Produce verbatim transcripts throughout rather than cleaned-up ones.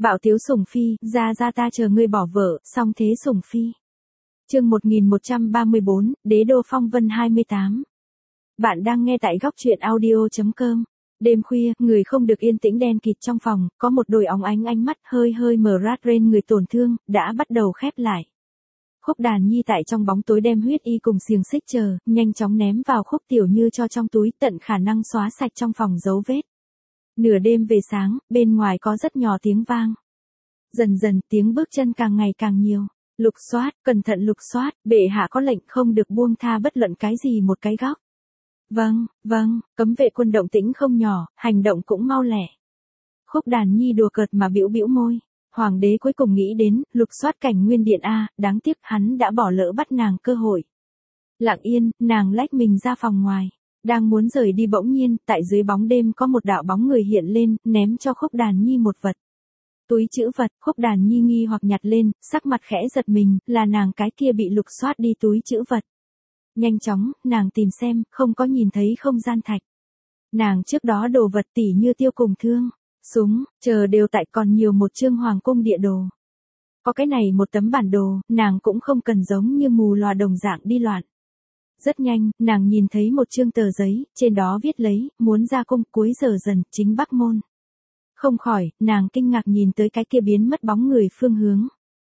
Bạo tiếu sủng phi, ra ra ta chờ ngươi bỏ vợ, song thế sủng phi. Chương một nghìn một trăm ba mươi bốn, Đế đô phong vân hai mươi tám. Bạn đang nghe tại góc truyện audio chấm com. Đêm khuya, người không được yên tĩnh đen kịt trong phòng, có một đôi óng ánh ánh mắt hơi hơi mờ rát ren người tổn thương, đã bắt đầu khép lại. Khúc Đàn Nhi tại trong bóng tối đem huyết y cùng xiềng xích chờ, nhanh chóng ném vào Khúc Tiểu Như cho trong túi, tận khả năng xóa sạch trong phòng dấu vết. Nửa đêm về sáng, bên ngoài có rất nhỏ tiếng vang. Dần dần, tiếng bước chân càng ngày càng nhiều. Lục soát, cẩn thận lục soát, bệ hạ có lệnh không được buông tha bất luận cái gì một cái góc. Vâng, vâng, cấm vệ quân động tĩnh không nhỏ, hành động cũng mau lẹ. Khúc Đàn Nhi đùa cợt mà bĩu bĩu môi. Hoàng đế cuối cùng nghĩ đến, lục soát cảnh nguyên điện a, đáng tiếc hắn đã bỏ lỡ bắt nàng cơ hội. Lặng yên, nàng lách mình ra phòng ngoài. Đang muốn rời đi bỗng nhiên, tại dưới bóng đêm có một đạo bóng người hiện lên, ném cho Khúc Đàn Nhi một vật. Túi trữ vật, Khúc Đàn Nhi nghi hoặc nhặt lên, sắc mặt khẽ giật mình, là nàng cái kia bị lục soát đi túi trữ vật. Nhanh chóng, nàng tìm xem, không có nhìn thấy không gian thạch. Nàng trước đó đồ vật tỉ như tiêu cùng thương, súng, chờ đều tại còn nhiều một chương hoàng cung địa đồ. Có cái này một tấm bản đồ, nàng cũng không cần giống như mù loà đồng dạng đi loạn. Rất nhanh, nàng nhìn thấy một chương tờ giấy, trên đó viết lấy, muốn ra cung cuối giờ dần, chính Bắc Môn. Không khỏi, nàng kinh ngạc nhìn tới cái kia biến mất bóng người phương hướng.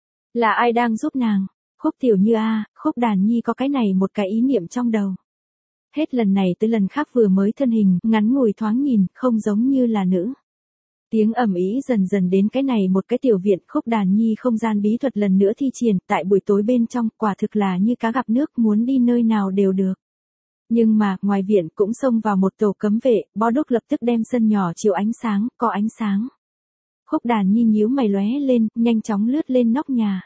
Là ai đang giúp nàng? Khúc Tiểu Như a, Khúc Đàn Nhi có cái này một cái ý niệm trong đầu. Hết lần này tới lần khác vừa mới thân hình, ngắn ngủi thoáng nhìn, không giống như là nữ. Tiếng ầm ĩ dần dần đến cái này một cái tiểu viện, Khúc Đàn Nhi không gian bí thuật lần nữa thi triển, tại buổi tối bên trong, quả thực là như cá gặp nước, muốn đi nơi nào đều được. Nhưng mà, ngoài viện cũng xông vào một tổ cấm vệ, bó đúc lập tức đem sân nhỏ chiếu ánh sáng, có ánh sáng. Khúc Đàn Nhi nhíu mày lóe lên, nhanh chóng lướt lên nóc nhà.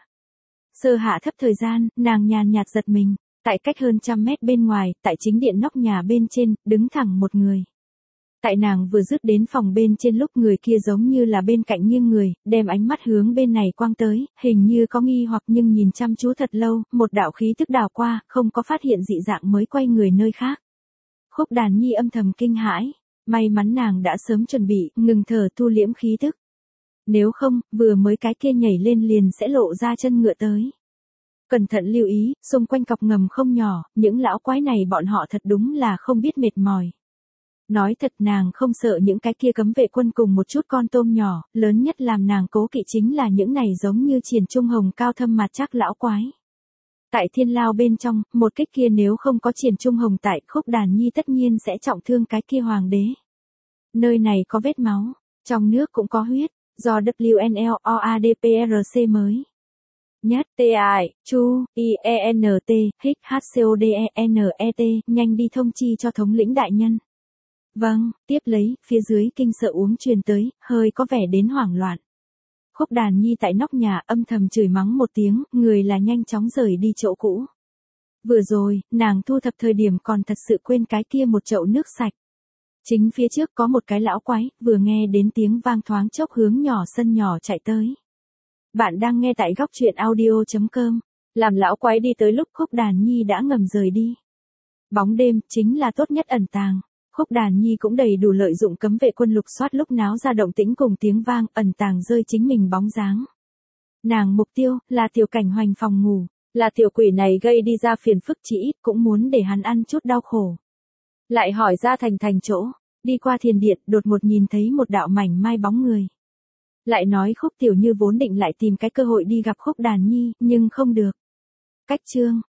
Sơ hạ thấp thời gian, nàng nhàn nhạt giật mình, tại cách hơn trăm mét bên ngoài, tại chính điện nóc nhà bên trên, đứng thẳng một người. Tại nàng vừa dứt đến phòng bên trên lúc người kia giống như là bên cạnh nghiêng người, đem ánh mắt hướng bên này quang tới, hình như có nghi hoặc nhưng nhìn chăm chú thật lâu, một đạo khí tức đảo qua, không có phát hiện dị dạng mới quay người nơi khác. Khúc Đàn Nhi âm thầm kinh hãi, may mắn nàng đã sớm chuẩn bị, ngừng thở thu liễm khí tức. Nếu không, vừa mới cái kia nhảy lên liền sẽ lộ ra chân ngựa tới. Cẩn thận lưu ý, xung quanh cọc ngầm không nhỏ, những lão quái này bọn họ thật đúng là không biết mệt mỏi. Nói thật nàng không sợ những cái kia cấm vệ quân cùng một chút con tôm nhỏ, lớn nhất làm nàng cố kỵ chính là những này giống như Triển Trung Hồng cao thâm mặt chắc lão quái. Tại thiên lao bên trong, một kích kia nếu không có Triển Trung Hồng tại, Khúc Đàn Nhi tất nhiên sẽ trọng thương cái kia hoàng đế. Nơi này có vết máu, trong nước cũng có huyết, do W N L O A D P R C mới. Nhất, T I, Chu, I E N T, Hích H C O D E N E T, nhanh đi thông chi cho thống lĩnh đại nhân. Vâng, tiếp lấy, phía dưới kinh sợ uống truyền tới, hơi có vẻ đến hoảng loạn. Khúc Đàn Nhi tại nóc nhà âm thầm chửi mắng một tiếng, người là nhanh chóng rời đi chỗ cũ. Vừa rồi, nàng thu thập thời điểm còn thật sự quên cái kia một chậu nước sạch. Chính phía trước có một cái lão quái, vừa nghe đến tiếng vang thoáng chốc hướng nhỏ sân nhỏ chạy tới. Bạn đang nghe tại góc truyện audio chấm com, làm lão quái đi tới lúc Khúc Đàn Nhi đã ngầm rời đi. Bóng đêm, chính là tốt nhất ẩn tàng. Khúc Đàn Nhi cũng đầy đủ lợi dụng cấm vệ quân lục soát lúc náo ra động tĩnh cùng tiếng vang, ẩn tàng rơi chính mình bóng dáng. Nàng mục tiêu, là tiểu cảnh hoành phòng ngủ, là tiểu quỷ này gây đi ra phiền phức chỉ ít cũng muốn để hắn ăn chút đau khổ. Lại hỏi ra thành thành chỗ, đi qua thiền điện, đột ngột nhìn thấy một đạo mảnh mai bóng người. Lại nói Khúc Tiểu Như vốn định lại tìm cái cơ hội đi gặp Khúc Đàn Nhi, nhưng không được. Cách chương,